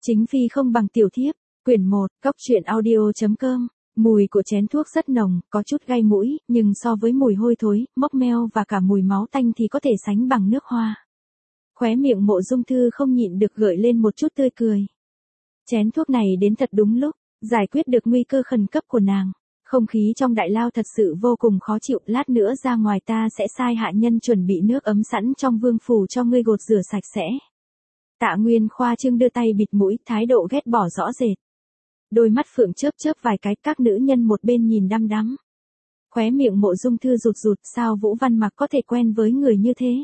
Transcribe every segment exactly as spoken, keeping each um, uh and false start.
Chính phi không bằng tiểu thiếp, quyển một, góc truyện audio.com. Mùi của chén thuốc rất nồng, có chút gai mũi, nhưng so với mùi hôi thối, mốc meo và cả mùi máu tanh thì có thể sánh bằng nước hoa. Khóe miệng Mộ Dung Thư không nhịn được gợi lên một chút tươi cười. Chén thuốc này đến thật đúng lúc, giải quyết được nguy cơ khẩn cấp của nàng. Không khí trong đại lao thật sự vô cùng khó chịu, lát nữa ra ngoài ta sẽ sai hạ nhân chuẩn bị nước ấm sẵn trong vương phủ cho ngươi gột rửa sạch sẽ. Tạ Nguyên khoa trương đưa tay bịt mũi, thái độ ghét bỏ rõ rệt. Đôi mắt phượng chớp chớp vài cái, các nữ nhân một bên nhìn đăm đắm. Khóe miệng Mộ Dung Thư rụt rụt, sao Vũ Văn Mặc có thể quen với người như thế?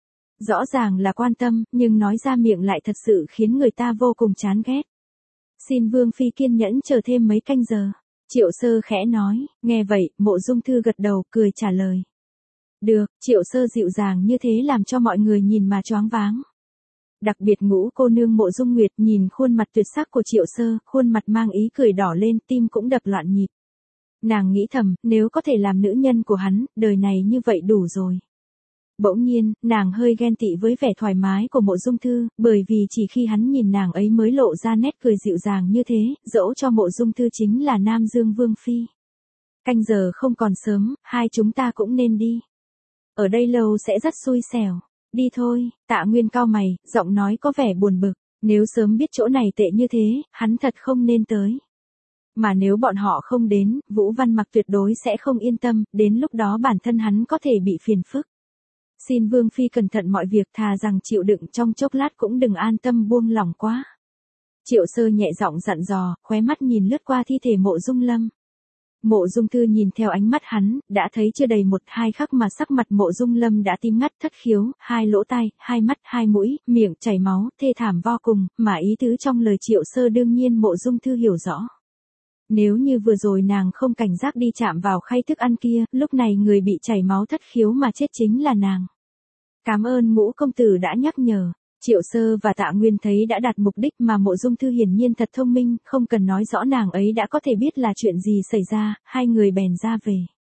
Rõ ràng là quan tâm, nhưng nói ra miệng lại thật sự khiến người ta vô cùng chán ghét. Xin Vương Phi kiên nhẫn chờ thêm mấy canh giờ. Triệu Sơ khẽ nói, nghe vậy, Mộ Dung Thư gật đầu, cười trả lời. Được, Triệu Sơ dịu dàng như thế làm cho mọi người nhìn mà choáng váng. Đặc biệt Ngũ cô nương Mộ Dung Nguyệt nhìn khuôn mặt tuyệt sắc của Triệu Sơ, khuôn mặt mang ý cười đỏ lên, tim cũng đập loạn nhịp. Nàng nghĩ thầm, nếu có thể làm nữ nhân của hắn, đời này như vậy đủ rồi. Bỗng nhiên, nàng hơi ghen tị với vẻ thoải mái của Mộ Dung Thư, bởi vì chỉ khi hắn nhìn nàng ấy mới lộ ra nét cười dịu dàng như thế, dẫu cho Mộ Dung Thư chính là Nam Dương Vương Phi. Canh giờ không còn sớm, hai chúng ta cũng nên đi. Ở đây lâu sẽ rất xui xẻo. Đi thôi, Tạ Nguyên cau mày, giọng nói có vẻ buồn bực, nếu sớm biết chỗ này tệ như thế, hắn thật không nên tới. Mà nếu bọn họ không đến, Vũ Văn Mặc tuyệt đối sẽ không yên tâm, đến lúc đó bản thân hắn có thể bị phiền phức. Xin Vương Phi cẩn thận mọi việc, thà rằng chịu đựng trong chốc lát cũng đừng an tâm buông lỏng quá. Triệu Sơ nhẹ giọng dặn dò, khóe mắt nhìn lướt qua thi thể Mộ Dung Lâm. Mộ Dung Thư nhìn theo ánh mắt hắn, đã thấy chưa đầy một hai khắc mà sắc mặt Mộ Dung Lâm đã tím ngắt, thất khiếu, hai lỗ tai, hai mắt, hai mũi, miệng chảy máu, thê thảm vô cùng, mà ý tứ trong lời Triệu Sơ đương nhiên Mộ Dung Thư hiểu rõ. Nếu như vừa rồi nàng không cảnh giác đi chạm vào khay thức ăn kia, lúc này người bị chảy máu thất khiếu mà chết chính là nàng. Cảm ơn Ngũ công tử đã nhắc nhở. Triệu Sơ và Tạ Nguyên thấy đã đạt mục đích, mà Mộ Dung Thư hiển nhiên thật thông minh, không cần nói rõ nàng ấy đã có thể biết là chuyện gì xảy ra, hai người bèn ra về.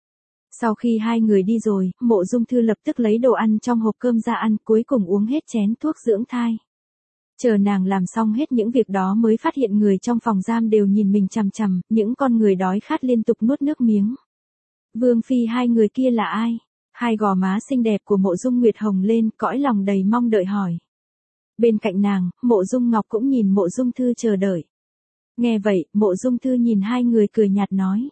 Sau khi hai người đi rồi, Mộ Dung Thư lập tức lấy đồ ăn trong hộp cơm ra ăn, cuối cùng uống hết chén thuốc dưỡng thai. Chờ nàng làm xong hết những việc đó mới phát hiện người trong phòng giam đều nhìn mình chằm chằm, những con người đói khát liên tục nuốt nước miếng. Vương Phi, hai người kia là ai? Hai gò má xinh đẹp của Mộ Dung Nguyệt hồng lên, cõi lòng đầy mong đợi hỏi. Bên cạnh nàng, Mộ Dung Ngọc cũng nhìn Mộ Dung Thư chờ đợi. Nghe vậy, Mộ Dung Thư nhìn hai người cười nhạt nói.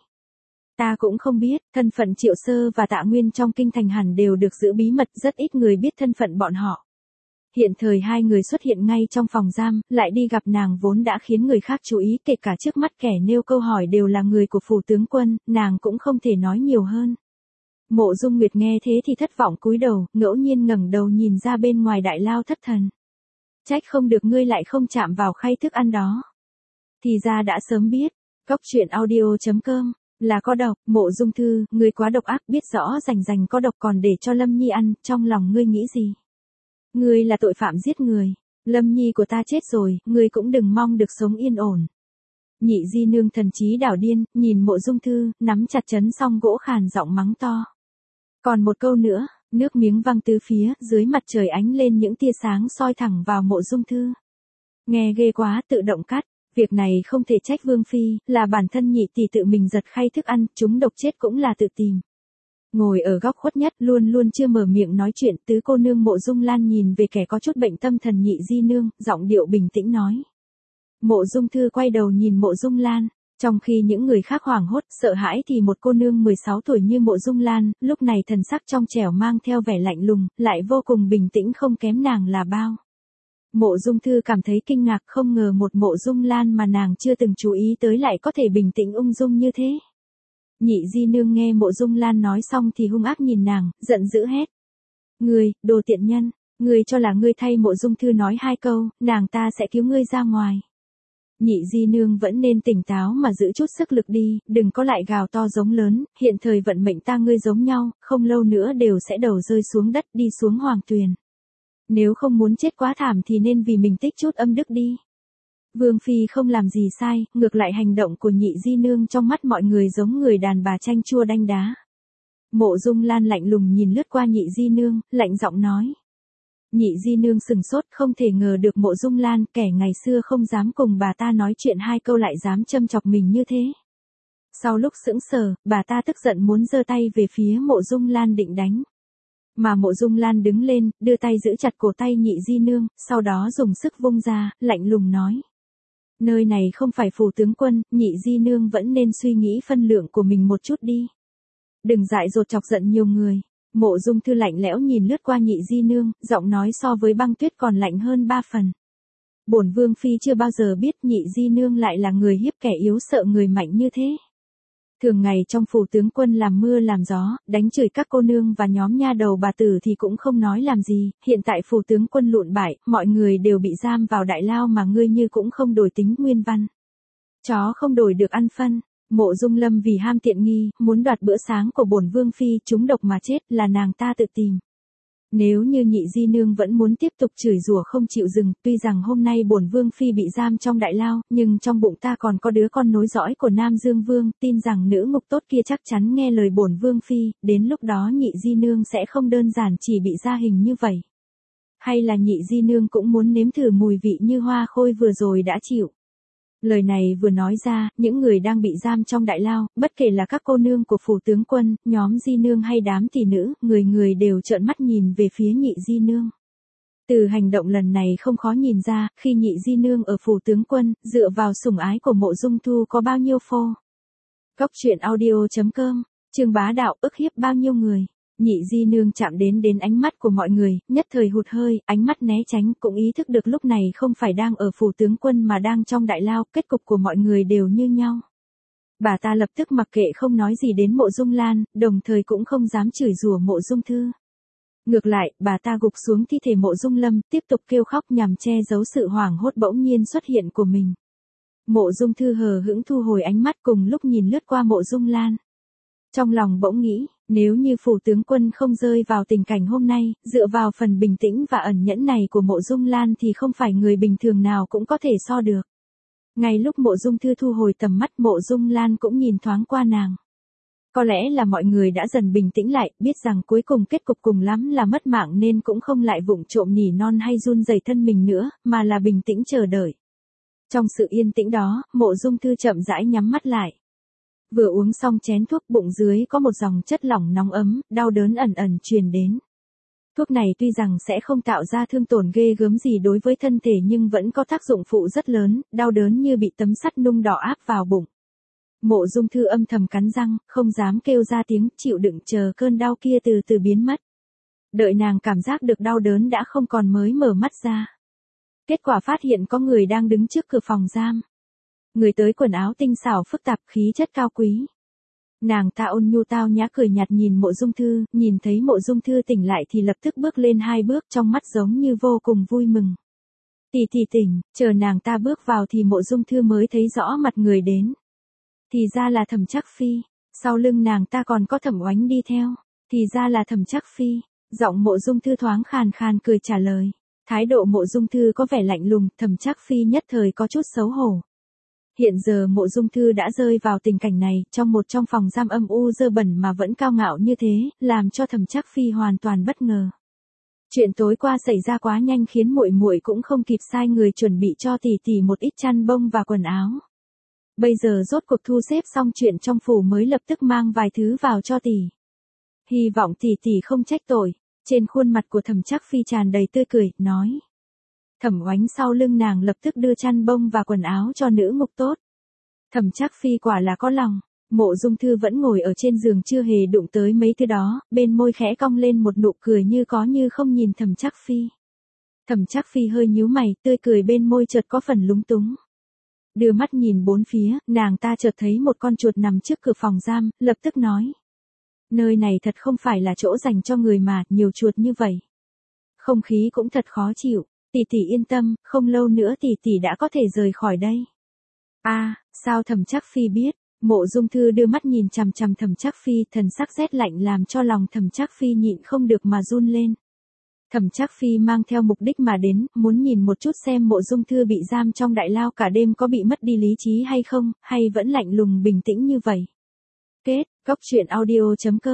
Ta cũng không biết, thân phận Triệu Sơ và Tạ Nguyên trong kinh thành hẳn đều được giữ bí mật, rất ít người biết thân phận bọn họ. Hiện thời hai người xuất hiện ngay trong phòng giam, lại đi gặp nàng vốn đã khiến người khác chú ý, kể cả trước mắt kẻ nêu câu hỏi đều là người của phủ tướng quân, nàng cũng không thể nói nhiều hơn. Mộ Dung Nguyệt nghe thế thì thất vọng cúi đầu, ngẫu nhiên ngẩng đầu nhìn ra bên ngoài đại lao thất thần. Trách không được ngươi lại không chạm vào khay thức ăn đó. Thì ra đã sớm biết. Góc truyện audio.com. Là có độc, Mộ Dung Thư, ngươi quá độc ác, biết rõ rành rành có độc còn để cho Lâm Nhi ăn, trong lòng ngươi nghĩ gì? Ngươi là tội phạm giết người. Lâm Nhi của ta chết rồi, ngươi cũng đừng mong được sống yên ổn. Nhị di nương thần trí đảo điên, nhìn Mộ Dung Thư, nắm chặt chấn song gỗ khàn giọng mắng to. Còn một câu nữa. Nước miếng văng tứ phía, dưới mặt trời ánh lên những tia sáng soi thẳng vào Mộ Dung Thư. Nghe ghê quá, tự động cắt, việc này không thể trách Vương Phi, là bản thân nhị tỷ tự mình giật khay thức ăn, chúng độc chết cũng là tự tìm. Ngồi ở góc khuất nhất, luôn luôn chưa mở miệng nói chuyện, tứ cô nương Mộ Dung Lan nhìn về kẻ có chút bệnh tâm thần nhị di nương, giọng điệu bình tĩnh nói. Mộ Dung Thư quay đầu nhìn Mộ Dung Lan. Trong khi những người khác hoảng hốt, sợ hãi thì một cô nương mười sáu tuổi như Mộ Dung Lan, lúc này thần sắc trong trẻo mang theo vẻ lạnh lùng, lại vô cùng bình tĩnh không kém nàng là bao. Mộ Dung Thư cảm thấy kinh ngạc, không ngờ một Mộ Dung Lan mà nàng chưa từng chú ý tới lại có thể bình tĩnh ung dung như thế. Nhị di nương nghe Mộ Dung Lan nói xong thì hung ác nhìn nàng, giận dữ hét. Ngươi, đồ tiện nhân, ngươi cho là ngươi thay Mộ Dung Thư nói hai câu, nàng ta sẽ cứu ngươi ra ngoài. Nhị di nương vẫn nên tỉnh táo mà giữ chút sức lực đi, đừng có lại gào to giống lớn, hiện thời vận mệnh ta ngươi giống nhau, không lâu nữa đều sẽ đầu rơi xuống đất đi xuống hoàng tuyền. Nếu không muốn chết quá thảm thì nên vì mình tích chút âm đức đi. Vương Phi không làm gì sai, ngược lại hành động của nhị di nương trong mắt mọi người giống người đàn bà chanh chua đanh đá. Mộ Dung Lan lạnh lùng nhìn lướt qua nhị di nương, lạnh giọng nói. Nhị di nương sừng sốt, không thể ngờ được Mộ Dung Lan, kẻ ngày xưa không dám cùng bà ta nói chuyện hai câu lại dám châm chọc mình như thế. Sau lúc sững sờ, bà ta tức giận muốn giơ tay về phía Mộ Dung Lan định đánh. Mà Mộ Dung Lan đứng lên, đưa tay giữ chặt cổ tay nhị di nương, sau đó dùng sức vung ra, lạnh lùng nói. Nơi này không phải phủ tướng quân, nhị di nương vẫn nên suy nghĩ phân lượng của mình một chút đi. Đừng dại dột chọc giận nhiều người. Mộ Dung Thư lạnh lẽo nhìn lướt qua nhị di nương, giọng nói so với băng tuyết còn lạnh hơn ba phần. Bổn vương phi chưa bao giờ biết nhị di nương lại là người hiếp kẻ yếu sợ người mạnh như thế. Thường ngày trong phủ tướng quân làm mưa làm gió, đánh chửi các cô nương và nhóm nha đầu bà tử thì cũng không nói làm gì, hiện tại phủ tướng quân lụn bại, mọi người đều bị giam vào đại lao mà ngươi như cũng không đổi tính nguyên văn. Chó không đổi được ăn phân. Mộ Dung Lâm vì ham tiện nghi, muốn đoạt bữa sáng của bổn vương phi, trúng độc mà chết, là nàng ta tự tìm. Nếu như nhị di nương vẫn muốn tiếp tục chửi rủa không chịu dừng, tuy rằng hôm nay bổn vương phi bị giam trong đại lao, nhưng trong bụng ta còn có đứa con nối dõi của Nam Dương Vương, tin rằng nữ ngục tốt kia chắc chắn nghe lời bổn vương phi, đến lúc đó nhị di nương sẽ không đơn giản chỉ bị gia hình như vậy. Hay là nhị di nương cũng muốn nếm thử mùi vị như hoa khôi vừa rồi đã chịu. Lời này vừa nói ra, những người đang bị giam trong đại lao, bất kể là các cô nương của phủ tướng quân, nhóm di nương hay đám tỷ nữ, người người đều trợn mắt nhìn về phía nhị di nương. Từ hành động lần này không khó nhìn ra, khi nhị di nương ở phủ tướng quân, dựa vào sủng ái của Mộ Dung Thu có bao nhiêu phô. Góc truyện audio chấm com, Trương Bá Đạo ức hiếp bao nhiêu người. Nhị di nương chạm đến đến ánh mắt của mọi người, nhất thời hụt hơi, ánh mắt né tránh, cũng ý thức được lúc này không phải đang ở phủ tướng quân mà đang trong đại lao, kết cục của mọi người đều như nhau. Bà ta lập tức mặc kệ không nói gì đến Mộ Dung Lan, đồng thời cũng không dám chửi rủa Mộ Dung Thư. Ngược lại, bà ta gục xuống thi thể Mộ Dung Lâm, tiếp tục kêu khóc nhằm che giấu sự hoảng hốt bỗng nhiên xuất hiện của mình. Mộ Dung Thư hờ hững thu hồi ánh mắt cùng lúc nhìn lướt qua Mộ Dung Lan. Trong lòng bỗng nghĩ, nếu như phủ tướng quân không rơi vào tình cảnh hôm nay, dựa vào phần bình tĩnh và ẩn nhẫn này của Mộ Dung Lan thì không phải người bình thường nào cũng có thể so được. Ngay lúc Mộ Dung Thư thu hồi tầm mắt, Mộ Dung Lan cũng nhìn thoáng qua nàng. Có lẽ là mọi người đã dần bình tĩnh lại, biết rằng cuối cùng kết cục cùng lắm là mất mạng nên cũng không lại vụng trộm nỉ non hay run rẩy thân mình nữa, mà là bình tĩnh chờ đợi. Trong sự yên tĩnh đó, Mộ Dung Thư chậm rãi nhắm mắt lại. Vừa uống xong chén thuốc, bụng dưới có một dòng chất lỏng nóng ấm, đau đớn ẩn ẩn truyền đến. Thuốc này tuy rằng sẽ không tạo ra thương tổn ghê gớm gì đối với thân thể nhưng vẫn có tác dụng phụ rất lớn, đau đớn như bị tấm sắt nung đỏ áp vào bụng. Mộ Dung Thư âm thầm cắn răng, không dám kêu ra tiếng, chịu đựng chờ cơn đau kia từ từ biến mất. Đợi nàng cảm giác được đau đớn đã không còn mới mở mắt ra. Kết quả phát hiện có người đang đứng trước cửa phòng giam. Người tới quần áo tinh xảo phức tạp, khí chất cao quý. Nàng ta ôn nhu tao nhã cười nhạt nhìn Mộ Dung Thư, nhìn thấy Mộ Dung Thư tỉnh lại thì lập tức bước lên hai bước, trong mắt giống như vô cùng vui mừng. Tỷ tỷ tỉnh, chờ nàng ta bước vào thì Mộ Dung Thư mới thấy rõ mặt người đến. Thì ra là Thẩm Trác Phi, sau lưng nàng ta còn có Thẩm Oánh đi theo, thì ra là Thẩm Trác Phi, giọng Mộ Dung Thư thoáng khàn khàn cười trả lời. Thái độ Mộ Dung Thư có vẻ lạnh lùng, Thẩm Trác Phi nhất thời có chút xấu hổ. Hiện giờ Mộ Dung Thư đã rơi vào tình cảnh này, trong một trong phòng giam âm u dơ bẩn mà vẫn cao ngạo như thế, làm cho Thẩm Trác Phi hoàn toàn bất ngờ. Chuyện tối qua xảy ra quá nhanh khiến muội muội cũng không kịp sai người chuẩn bị cho tỷ tỷ một ít chăn bông và quần áo. Bây giờ rốt cuộc thu xếp xong chuyện trong phủ mới lập tức mang vài thứ vào cho tỷ. Hy vọng tỷ tỷ không trách tội. Trên khuôn mặt của Thẩm Trác Phi tràn đầy tươi cười, nói. Thẩm Oánh sau lưng nàng lập tức đưa chăn bông và quần áo cho nữ ngục tốt. Thẩm Trác Phi quả là có lòng. Mộ Dung Thư vẫn ngồi ở trên giường chưa hề đụng tới mấy thứ đó, bên môi khẽ cong lên một nụ cười như có như không nhìn Thẩm Trác Phi. Thẩm Trác Phi hơi nhíu mày, tươi cười bên môi chợt có phần lúng túng. Đưa mắt nhìn bốn phía, nàng ta chợt thấy một con chuột nằm trước cửa phòng giam, lập tức nói. Nơi này thật không phải là chỗ dành cho người mà, nhiều chuột như vậy. Không khí cũng thật khó chịu. Tỷ tỷ yên tâm, không lâu nữa tỷ tỷ đã có thể rời khỏi đây. A, à, sao Thẩm Trác Phi biết? Mộ Dung Thư đưa mắt nhìn chằm chằm Thẩm Trác Phi, thần sắc rét lạnh làm cho lòng Thẩm Trác Phi nhịn không được mà run lên. Thẩm Trác Phi mang theo mục đích mà đến, muốn nhìn một chút xem Mộ Dung Thư bị giam trong đại lao cả đêm có bị mất đi lý trí hay không, hay vẫn lạnh lùng bình tĩnh như vậy. Kết, góc truyện audio chấm com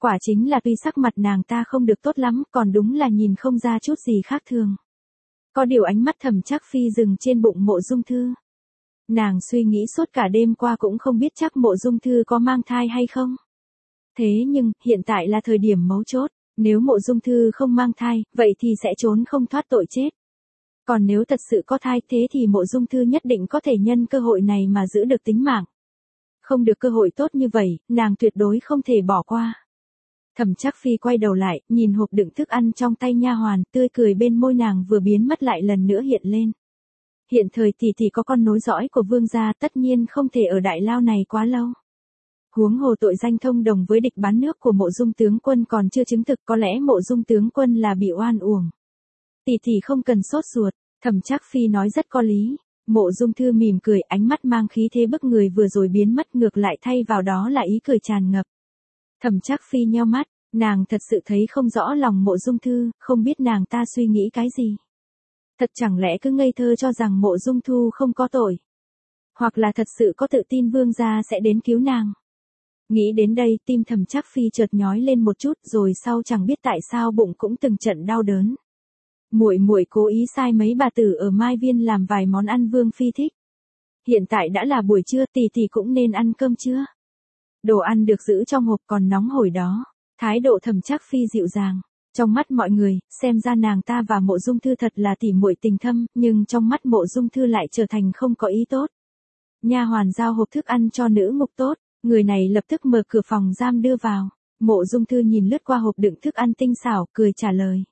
Quả chính là tuy sắc mặt nàng ta không được tốt lắm, còn đúng là nhìn không ra chút gì khác thường. Có điều ánh mắt Thẩm Trác Phi dừng trên bụng Mộ Dung Thư. Nàng suy nghĩ suốt cả đêm qua cũng không biết chắc Mộ Dung Thư có mang thai hay không. Thế nhưng, hiện tại là thời điểm mấu chốt, nếu Mộ Dung Thư không mang thai, vậy thì sẽ trốn không thoát tội chết. Còn nếu thật sự có thai thế thì Mộ Dung Thư nhất định có thể nhân cơ hội này mà giữ được tính mạng. Không được cơ hội tốt như vậy, nàng tuyệt đối không thể bỏ qua. Thẩm Trác Phi quay đầu lại, nhìn hộp đựng thức ăn trong tay nha hoàn, tươi cười bên môi nàng vừa biến mất lại lần nữa hiện lên. Hiện thời tỷ tỷ có con nối dõi của vương gia, tất nhiên không thể ở đại lao này quá lâu. Huống hồ tội danh thông đồng với địch bán nước của Mộ Dung tướng quân còn chưa chứng thực, có lẽ Mộ Dung tướng quân là bị oan uổng. Tỷ tỷ không cần sốt ruột, Thẩm Trác Phi nói rất có lý. Mộ Dung Thư mỉm cười, ánh mắt mang khí thế bức người vừa rồi biến mất, ngược lại thay vào đó là ý cười tràn ngập. Thẩm Trác Phi nheo mắt, nàng thật sự thấy không rõ lòng Mộ Dung Thư, không biết nàng ta suy nghĩ cái gì. Thật chẳng lẽ cứ ngây thơ cho rằng Mộ Dung Thu không có tội. Hoặc là thật sự có tự tin vương gia sẽ đến cứu nàng. Nghĩ đến đây, tim Thẩm Trác Phi chợt nhói lên một chút, rồi sau chẳng biết tại sao bụng cũng từng trận đau đớn. Muội muội cố ý sai mấy bà tử ở Mai Viên làm vài món ăn vương phi thích. Hiện tại đã là buổi trưa, tỷ tỷ cũng nên ăn cơm chưa? Đồ ăn được giữ trong hộp còn nóng hổi đó. Thái độ Thẩm Trác Phi dịu dàng. Trong mắt mọi người, xem ra nàng ta và Mộ Dung Thư thật là tỉ muội tình thâm, nhưng trong mắt Mộ Dung Thư lại trở thành không có ý tốt. Nha hoàn giao hộp thức ăn cho nữ ngục tốt, người này lập tức mở cửa phòng giam đưa vào. Mộ Dung Thư nhìn lướt qua hộp đựng thức ăn tinh xảo, cười trả lời.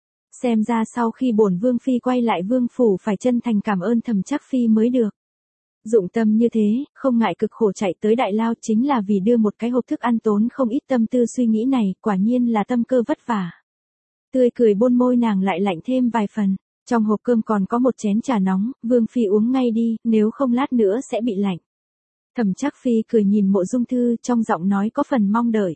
Xem ra sau khi bổn vương phi quay lại vương phủ phải chân thành cảm ơn Thẩm Trác Phi mới được. Dụng tâm như thế, không ngại cực khổ chạy tới đại lao chính là vì đưa một cái hộp thức ăn tốn không ít tâm tư suy nghĩ này, quả nhiên là tâm cơ vất vả. Tươi cười bôn môi nàng lại lạnh thêm vài phần, trong hộp cơm còn có một chén trà nóng, vương phi uống ngay đi, nếu không lát nữa sẽ bị lạnh. Thẩm Trác Phi cười nhìn Mộ Dung Thư, trong giọng nói có phần mong đợi.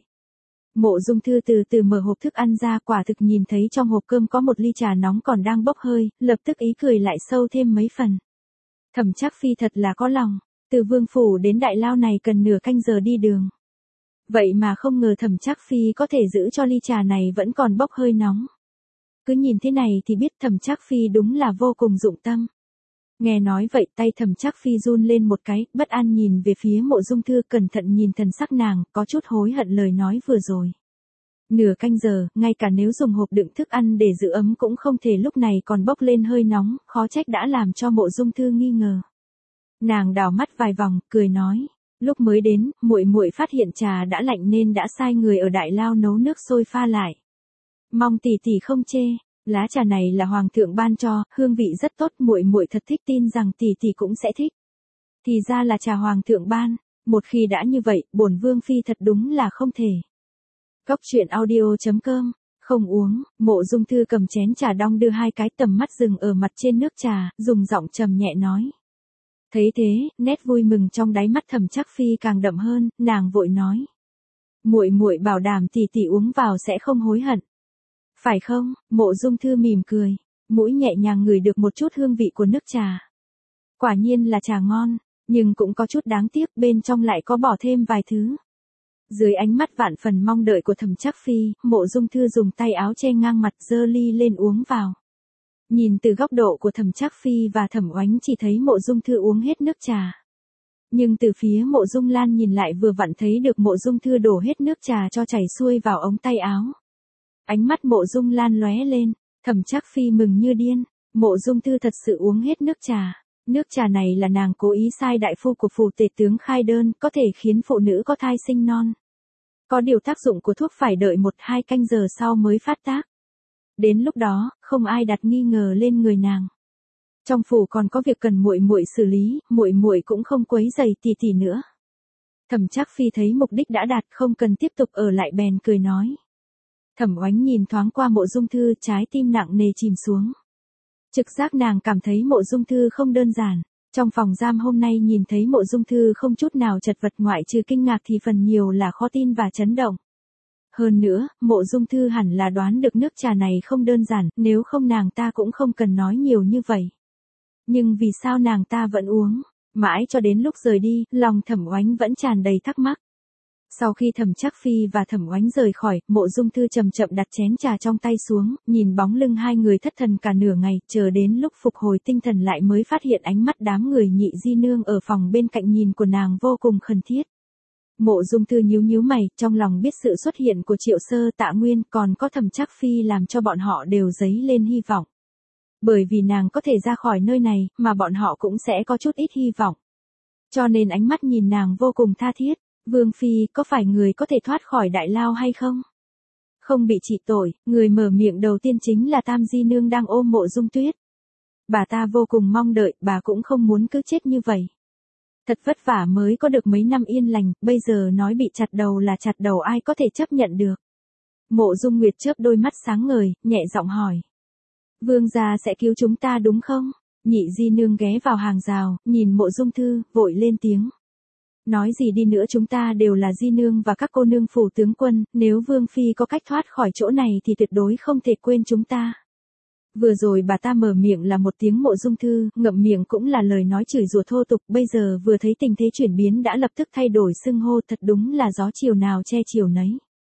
Mộ Dung Thư từ từ mở hộp thức ăn ra, quả thực nhìn thấy trong hộp cơm có một ly trà nóng còn đang bốc hơi, lập tức ý cười lại sâu thêm mấy phần. Thẩm Trác Phi thật là có lòng, từ vương phủ đến đại lao này cần nửa canh giờ đi đường. Vậy mà không ngờ Thẩm Trác Phi có thể giữ cho ly trà này vẫn còn bốc hơi nóng. Cứ nhìn thế này thì biết Thẩm Trác Phi đúng là vô cùng dụng tâm. Nghe nói vậy tay Thẩm Trác Phi run lên một cái, bất an nhìn về phía Mộ Dung Thư, cẩn thận nhìn thần sắc nàng, có chút hối hận lời nói vừa rồi. Nửa canh giờ, ngay cả nếu dùng hộp đựng thức ăn để giữ ấm cũng không thể lúc này còn bốc lên hơi nóng, khó trách đã làm cho Mộ Dung Thư nghi ngờ. Nàng đảo mắt vài vòng, cười nói, lúc mới đến, muội muội phát hiện trà đã lạnh nên đã sai người ở đại lao nấu nước sôi pha lại. Mong tỷ tỷ không chê. Lá trà này là hoàng thượng ban cho, hương vị rất tốt, muội muội thật thích, tin rằng tỷ tỷ cũng sẽ thích. Thì ra là trà hoàng thượng ban, một khi đã như vậy, bổn vương phi thật đúng là không thể. Cốc truyện audio chấm com, không uống, Mộ Dung Thư cầm chén trà đong đưa hai cái, tầm mắt dừng ở mặt trên nước trà, dùng giọng trầm nhẹ nói. Thấy thế, nét vui mừng trong đáy mắt Thẩm Trác Phi càng đậm hơn, nàng vội nói. Muội muội bảo đảm tỷ tỷ uống vào sẽ không hối hận. Phải không? Mộ Dung Thư mỉm cười, mũi nhẹ nhàng ngửi được một chút hương vị của nước trà. Quả nhiên là trà ngon, nhưng cũng có chút đáng tiếc, bên trong lại có bỏ thêm vài thứ. Dưới ánh mắt vạn phần mong đợi của Thẩm Trác Phi, Mộ Dung Thư dùng tay áo che ngang mặt, giơ ly lên uống vào. Nhìn từ góc độ của Thẩm Trác Phi và Thẩm Oánh chỉ thấy Mộ Dung Thư uống hết nước trà. Nhưng từ phía Mộ Dung Lan nhìn lại vừa vặn thấy được Mộ Dung Thư đổ hết nước trà cho chảy xuôi vào ống tay áo. Ánh mắt Mộ Dung Lan lóe lên, Thẩm Trác Phi mừng như điên, Mộ Dung Thư thật sự uống hết nước trà. Nước trà này là nàng cố ý sai đại phu của phủ tể tướng khai đơn, có thể khiến phụ nữ có thai sinh non. Có điều tác dụng của thuốc phải đợi một hai canh giờ sau mới phát tác. Đến lúc đó, không ai đặt nghi ngờ lên người nàng. Trong phủ còn có việc cần muội muội xử lý, muội muội cũng không quấy rầy tỷ tỷ nữa. Thẩm Trác Phi thấy mục đích đã đạt, không cần tiếp tục ở lại bèn cười nói. Thẩm Oánh nhìn thoáng qua Mộ Dung Thư, trái tim nặng nề chìm xuống. Trực giác nàng cảm thấy Mộ Dung Thư không đơn giản. Trong phòng giam hôm nay nhìn thấy Mộ Dung Thư không chút nào chật vật, ngoại trừ kinh ngạc thì phần nhiều là khó tin và chấn động. Hơn nữa, Mộ Dung Thư hẳn là đoán được nước trà này không đơn giản, nếu không nàng ta cũng không cần nói nhiều như vậy. Nhưng vì sao nàng ta vẫn uống? Mãi cho đến lúc rời đi, lòng Thẩm Oánh vẫn tràn đầy thắc mắc. Sau khi Thẩm Trác Phi và Thẩm Oánh rời khỏi, Mộ Dung Thư chậm chậm đặt chén trà trong tay xuống, nhìn bóng lưng hai người thất thần cả nửa ngày, chờ đến lúc phục hồi tinh thần lại mới phát hiện ánh mắt đám người Nhị Di Nương ở phòng bên cạnh nhìn của nàng vô cùng khẩn thiết. Mộ Dung Thư nhíu nhíu mày, trong lòng biết sự xuất hiện của Triệu Sơ, Tạ Nguyên, còn có Thẩm Trác Phi làm cho bọn họ đều dấy lên hy vọng. Bởi vì nàng có thể ra khỏi nơi này, mà bọn họ cũng sẽ có chút ít hy vọng. Cho nên ánh mắt nhìn nàng vô cùng tha thiết. Vương Phi, có phải người có thể thoát khỏi đại lao hay không? Không bị trị tội, người mở miệng đầu tiên chính là Tam Di Nương đang ôm Mộ Dung Tuyết. Bà ta vô cùng mong đợi, bà cũng không muốn cứ chết như vậy. Thật vất vả mới có được mấy năm yên lành, bây giờ nói bị chặt đầu là chặt đầu ai có thể chấp nhận được. Mộ Dung Nguyệt chớp đôi mắt sáng ngời, nhẹ giọng hỏi. Vương gia sẽ cứu chúng ta đúng không? Nhị Di Nương ghé vào hàng rào, nhìn Mộ Dung Thư, vội lên tiếng. Nói gì đi nữa chúng ta đều là Di Nương và các cô nương phủ tướng quân, nếu Vương Phi có cách thoát khỏi chỗ này thì tuyệt đối không thể quên chúng ta. Vừa rồi bà ta mở miệng là một tiếng Mộ Dung Thư, ngậm miệng cũng là lời nói chửi rủa thô tục, bây giờ vừa thấy tình thế chuyển biến đã lập tức thay đổi xưng hô, thật đúng là gió chiều nào che chiều nấy.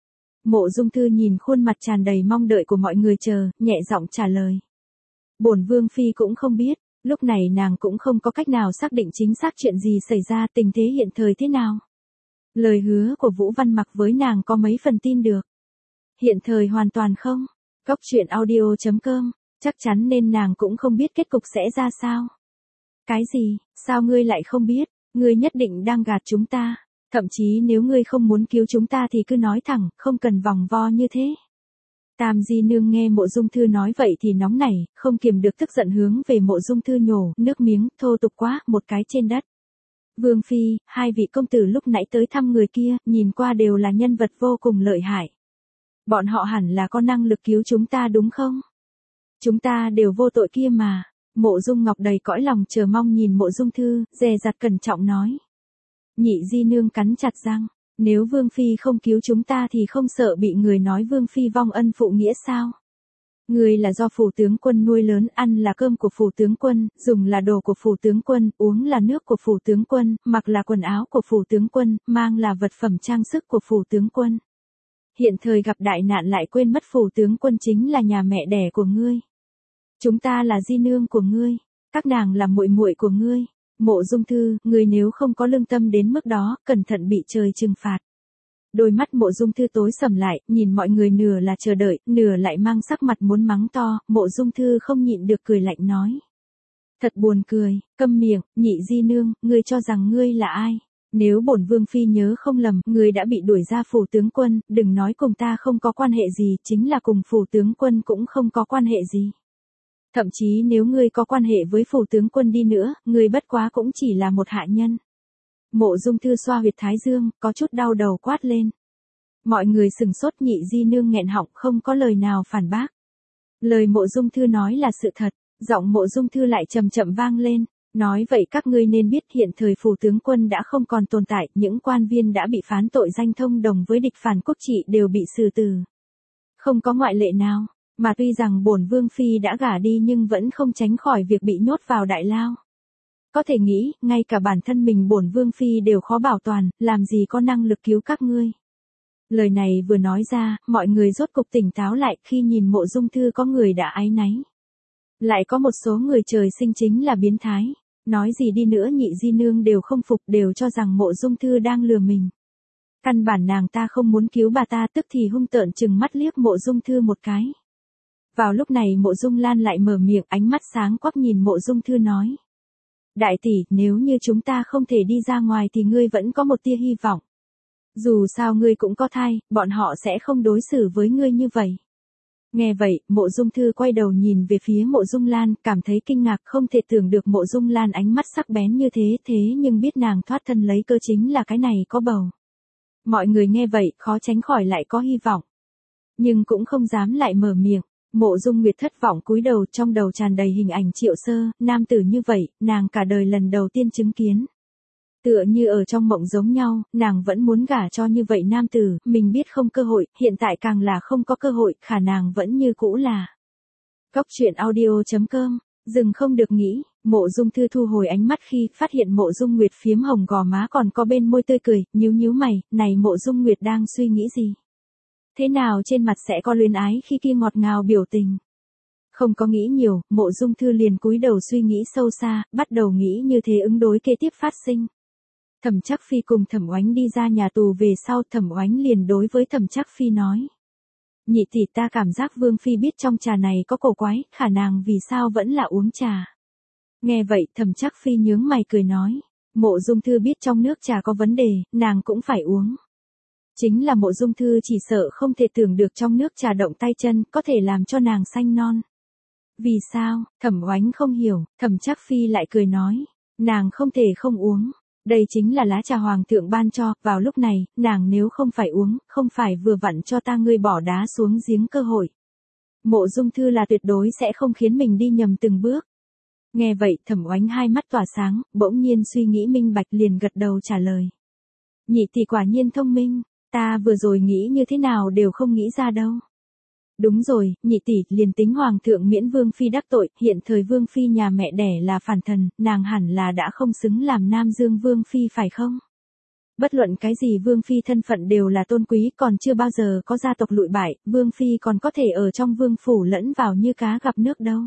Mộ Dung Thư nhìn khuôn mặt tràn đầy mong đợi của mọi người chờ, nhẹ giọng trả lời. Bổn Vương Phi cũng không biết. Lúc này nàng cũng không có cách nào xác định chính xác chuyện gì xảy ra, tình thế hiện thời thế nào. Lời hứa của Vũ Văn Mặc với nàng có mấy phần tin được. Hiện thời hoàn toàn không. Cốc truyện audio chấm com, chắc chắn nên nàng cũng không biết kết cục sẽ ra sao. Cái gì, sao ngươi lại không biết, ngươi nhất định đang gạt chúng ta, thậm chí nếu ngươi không muốn cứu chúng ta thì cứ nói thẳng, không cần vòng vo như thế. Tam Di Nương nghe Mộ Dung Thư nói vậy thì nóng nảy, không kiềm được tức giận hướng về Mộ Dung Thư nhổ, nước miếng, thô tục quá, một cái trên đất. Vương Phi, hai vị công tử lúc nãy tới thăm người kia, nhìn qua đều là nhân vật vô cùng lợi hại. Bọn họ hẳn là có năng lực cứu chúng ta đúng không? Chúng ta đều vô tội kia mà. Mộ Dung Ngọc đầy cõi lòng chờ mong nhìn Mộ Dung Thư, dè dặt cẩn trọng nói. Nhị Di Nương cắn chặt răng. Nếu Vương Phi không cứu chúng ta thì không sợ bị người nói Vương Phi vong ân phụ nghĩa sao? Người là do phủ tướng quân nuôi lớn, ăn là cơm của phủ tướng quân, dùng là đồ của phủ tướng quân, uống là nước của phủ tướng quân, mặc là quần áo của phủ tướng quân, mang là vật phẩm trang sức của phủ tướng quân. Hiện thời gặp đại nạn lại quên mất phủ tướng quân chính là nhà mẹ đẻ của ngươi. Chúng ta là Di Nương của ngươi, các nàng là muội muội của ngươi. Mộ Dung Thư, người nếu không có lương tâm đến mức đó, cẩn thận bị trời trừng phạt. Đôi mắt Mộ Dung Thư tối sầm lại, nhìn mọi người nửa là chờ đợi, nửa lại mang sắc mặt muốn mắng to, Mộ Dung Thư không nhịn được cười lạnh nói. Thật buồn cười, câm miệng, Nhị Di Nương, ngươi cho rằng ngươi là ai? Nếu bổn Vương Phi nhớ không lầm, ngươi đã bị đuổi ra phủ tướng quân, đừng nói cùng ta không có quan hệ gì, chính là cùng phủ tướng quân cũng không có quan hệ gì. Thậm chí nếu ngươi có quan hệ với phủ tướng quân đi nữa, ngươi bất quá cũng chỉ là một hạ nhân. Mộ Dung Thư xoa huyệt thái dương, có chút đau đầu quát lên. Mọi người sừng sốt, Nhị Di Nương nghẹn họng không có lời nào phản bác. Lời Mộ Dung Thư nói là sự thật, giọng Mộ Dung Thư lại chậm chậm vang lên. Nói vậy các ngươi nên biết hiện thời phủ tướng quân đã không còn tồn tại, những quan viên đã bị phán tội danh thông đồng với địch phản quốc trị đều bị xử tử. Không có ngoại lệ nào. Mà tuy rằng bổn Vương Phi đã gả đi nhưng vẫn không tránh khỏi việc bị nhốt vào đại lao. Có thể nghĩ, ngay cả bản thân mình bổn Vương Phi đều khó bảo toàn, làm gì có năng lực cứu các ngươi. Lời này vừa nói ra, mọi người rốt cục tỉnh táo lại khi nhìn Mộ Dung Thư có người đã áy náy. Lại có một số người trời sinh chính là biến thái. Nói gì đi nữa Nhị Di Nương đều không phục, đều cho rằng Mộ Dung Thư đang lừa mình. Căn bản nàng ta không muốn cứu bà ta, tức thì hung tợn chừng mắt liếc Mộ Dung Thư một cái. Vào lúc này Mộ Dung Lan lại mở miệng, ánh mắt sáng quắc nhìn Mộ Dung Thư nói. Đại tỷ, nếu như chúng ta không thể đi ra ngoài thì ngươi vẫn có một tia hy vọng. Dù sao ngươi cũng có thai, bọn họ sẽ không đối xử với ngươi như vậy. Nghe vậy, Mộ Dung Thư quay đầu nhìn về phía Mộ Dung Lan, cảm thấy kinh ngạc, không thể tưởng được Mộ Dung Lan ánh mắt sắc bén như thế, thế nhưng biết nàng thoát thân lấy cơ chính là cái này có bầu. Mọi người nghe vậy, khó tránh khỏi lại có hy vọng. Nhưng cũng không dám lại mở miệng. Mộ Dung Nguyệt thất vọng cúi đầu, trong đầu tràn đầy hình ảnh Triệu Sơ, nam tử như vậy, nàng cả đời lần đầu tiên chứng kiến. Tựa như ở trong mộng giống nhau, nàng vẫn muốn gả cho như vậy nam tử, mình biết không cơ hội, hiện tại càng là không có cơ hội, khả nàng vẫn như cũ là. Cốc truyện audio chấm com, dừng không được nghĩ, Mộ Dung Thư thu hồi ánh mắt khi phát hiện Mộ Dung Nguyệt phiếm hồng gò má còn có bên môi tươi cười, nhíu nhíu mày, này Mộ Dung Nguyệt đang suy nghĩ gì? Thế nào trên mặt sẽ có luyến ái khi kia ngọt ngào biểu tình? Không có nghĩ nhiều, Mộ Dung Thư liền cúi đầu suy nghĩ sâu xa, bắt đầu nghĩ như thế ứng đối kế tiếp phát sinh. Thẩm Trác Phi cùng Thẩm Oánh đi ra nhà tù về sau, Thẩm Oánh liền đối với Thẩm Trác Phi nói. Nhị tỷ, ta cảm giác Vương Phi biết trong trà này có cổ quái, khả năng vì sao vẫn là uống trà. Nghe vậy, Thẩm Trác Phi nhướng mày cười nói. Mộ Dung Thư biết trong nước trà có vấn đề, nàng cũng phải uống. Chính là Mộ Dung Thư chỉ sợ không thể tưởng được trong nước trà động tay chân, có thể làm cho nàng xanh non. Vì sao? Thẩm Oánh không hiểu, Thẩm Trác Phi lại cười nói. Nàng không thể không uống. Đây chính là lá trà hoàng thượng ban cho, vào lúc này, nàng nếu không phải uống, không phải vừa vặn cho ta ngươi bỏ đá xuống giếng cơ hội. Mộ Dung Thư là tuyệt đối sẽ không khiến mình đi nhầm từng bước. Nghe vậy, Thẩm Oánh hai mắt tỏa sáng, bỗng nhiên suy nghĩ minh bạch liền gật đầu trả lời. Nhị tỷ quả nhiên thông minh, ta vừa rồi nghĩ như thế nào đều không nghĩ ra đâu. Đúng rồi, nhị tỷ, liền tính hoàng thượng miễn Vương Phi đắc tội, hiện thời Vương Phi nhà mẹ đẻ là phản thần, nàng hẳn là đã không xứng làm Nam Dương Vương Phi phải không? Bất luận cái gì Vương Phi thân phận đều là tôn quý, còn chưa bao giờ có gia tộc lụi bại, Vương Phi còn có thể ở trong vương phủ lẫn vào như cá gặp nước đâu.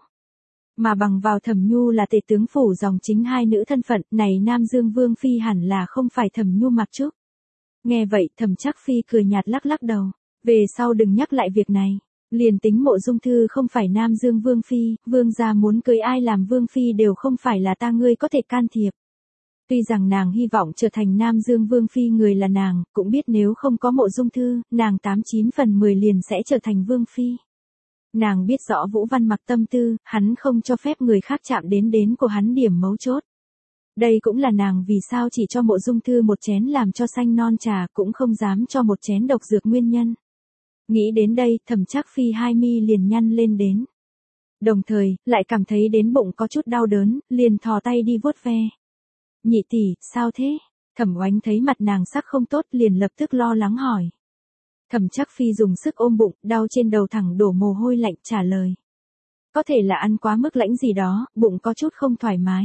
Mà bằng vào Thẩm Nhu là tể tướng phủ dòng chính hai nữ thân phận, này Nam Dương Vương Phi hẳn là không phải Thẩm Nhu mặc trước. Nghe vậy, Thẩm Trác Phi cười nhạt lắc lắc đầu, về sau đừng nhắc lại việc này. Liền tính Mộ Dung Thư không phải Nam Dương Vương Phi, Vương gia muốn cưới ai làm Vương Phi đều không phải là ta ngươi có thể can thiệp. Tuy rằng nàng hy vọng trở thành Nam Dương Vương Phi người là nàng, cũng biết nếu không có Mộ Dung Thư, nàng tám chín phần mười liền sẽ trở thành Vương Phi. Nàng biết rõ Vũ Văn Mặc tâm tư, hắn không cho phép người khác chạm đến đến của hắn điểm mấu chốt. Đây cũng là nàng vì sao chỉ cho Mộ Dung Thư một chén làm cho xanh non trà cũng không dám cho một chén độc dược nguyên nhân. Nghĩ đến đây, Thẩm Trác Phi hai mi liền nhăn lên đến. Đồng thời, lại cảm thấy đến bụng có chút đau đớn, liền thò tay đi vuốt ve. Nhị tỷ, sao thế? Thẩm Oánh thấy mặt nàng sắc không tốt liền lập tức lo lắng hỏi. Thẩm Trác Phi dùng sức ôm bụng, đau trên đầu thẳng đổ mồ hôi lạnh trả lời. Có thể là ăn quá mức lãnh gì đó, bụng có chút không thoải mái.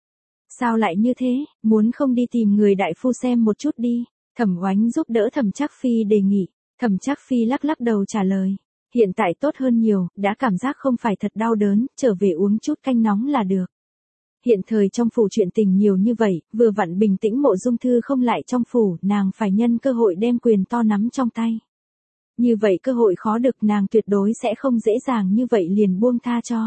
Sao lại như thế, muốn không đi tìm người đại phu xem một chút đi. Thẩm Oánh giúp đỡ Thẩm Trác Phi đề nghị. Thẩm Trác Phi lắc lắc đầu trả lời. Hiện tại tốt hơn nhiều, đã cảm giác không phải thật đau đớn, trở về uống chút canh nóng là được. Hiện thời trong phủ chuyện tình nhiều như vậy, vừa vặn bình tĩnh Mộ Dung Thư không lại trong phủ, nàng phải nhân cơ hội đem quyền to nắm trong tay. Như vậy cơ hội khó được, nàng tuyệt đối sẽ không dễ dàng như vậy liền buông tha cho.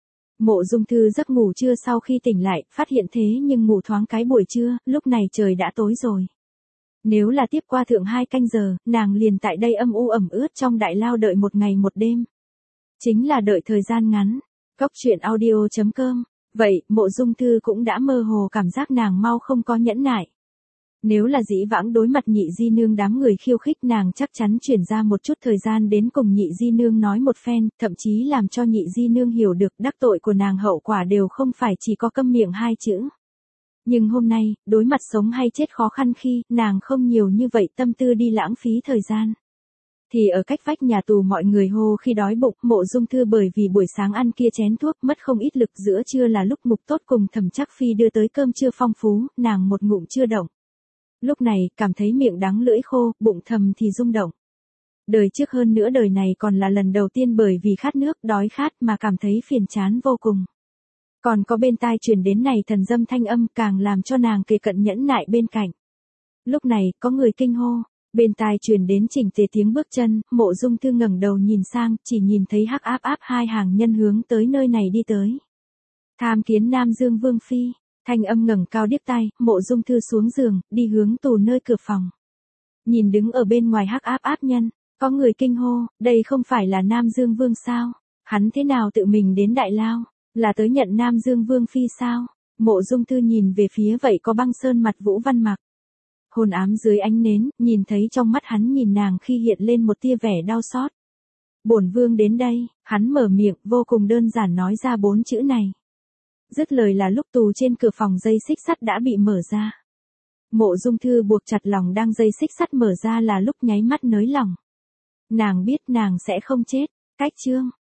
Mộ Dung Thư giấc ngủ trưa sau khi tỉnh lại, phát hiện thế nhưng ngủ thoáng cái buổi trưa, lúc này trời đã tối rồi. Nếu là tiếp qua thượng hai canh giờ, nàng liền tại đây âm u ẩm ướt trong đại lao đợi một ngày một đêm. Chính là đợi thời gian ngắn. Cóc truyện audio chấm com. Vậy, Mộ Dung Thư cũng đã mơ hồ cảm giác nàng mau không có nhẫn nại. Nếu là dĩ vãng đối mặt nhị di nương đám người khiêu khích, nàng chắc chắn chuyển ra một chút thời gian đến cùng nhị di nương nói một phen, thậm chí làm cho nhị di nương hiểu được đắc tội của nàng hậu quả đều không phải chỉ có câm miệng hai chữ. Nhưng hôm nay, đối mặt sống hay chết khó khăn khi, nàng không nhiều như vậy tâm tư đi lãng phí thời gian. Thì ở cách vách nhà tù mọi người hô khi đói bụng, Mộ Dung Thư bởi vì buổi sáng ăn kia chén thuốc mất không ít lực, giữa trưa là lúc Mục Tốt cùng Thẩm Trác Phi đưa tới cơm trưa phong phú, nàng một ngụm chưa động. Lúc này, cảm thấy miệng đắng lưỡi khô, bụng thầm thì rung động. Đời trước hơn nữa đời này còn là lần đầu tiên bởi vì khát nước, đói khát mà cảm thấy phiền chán vô cùng. Còn có bên tai truyền đến này thần dâm thanh âm càng làm cho nàng kề cận nhẫn nại bên cạnh. Lúc này, có người kinh hô, bên tai truyền đến chỉnh tề tiếng bước chân, Mộ Dung Thư ngẩng đầu nhìn sang, chỉ nhìn thấy hắc áp áp hai hàng nhân hướng tới nơi này đi tới. Tham kiến Nam Dương Vương Phi, thanh âm ngẩng cao điếc tai, Mộ Dung Thư xuống giường, đi hướng tù nơi cửa phòng. Nhìn đứng ở bên ngoài hắc áp áp nhân, có người kinh hô, đây không phải là Nam Dương Vương sao? Hắn thế nào tự mình đến đại lao? Là tới nhận Nam Dương Vương Phi sao? Mộ Dung Thư nhìn về phía vậy có băng sơn mặt Vũ Văn Mặc. Hồn ám dưới ánh nến, nhìn thấy trong mắt hắn nhìn nàng khi hiện lên một tia vẻ đau xót. Bổn vương đến đây, hắn mở miệng vô cùng đơn giản nói ra bốn chữ này. Dứt lời là lúc tù trên cửa phòng dây xích sắt đã bị mở ra. Mộ Dung Thư buộc chặt lòng đang dây xích sắt mở ra là lúc nháy mắt nới lỏng. Nàng biết nàng sẽ không chết. Cách chương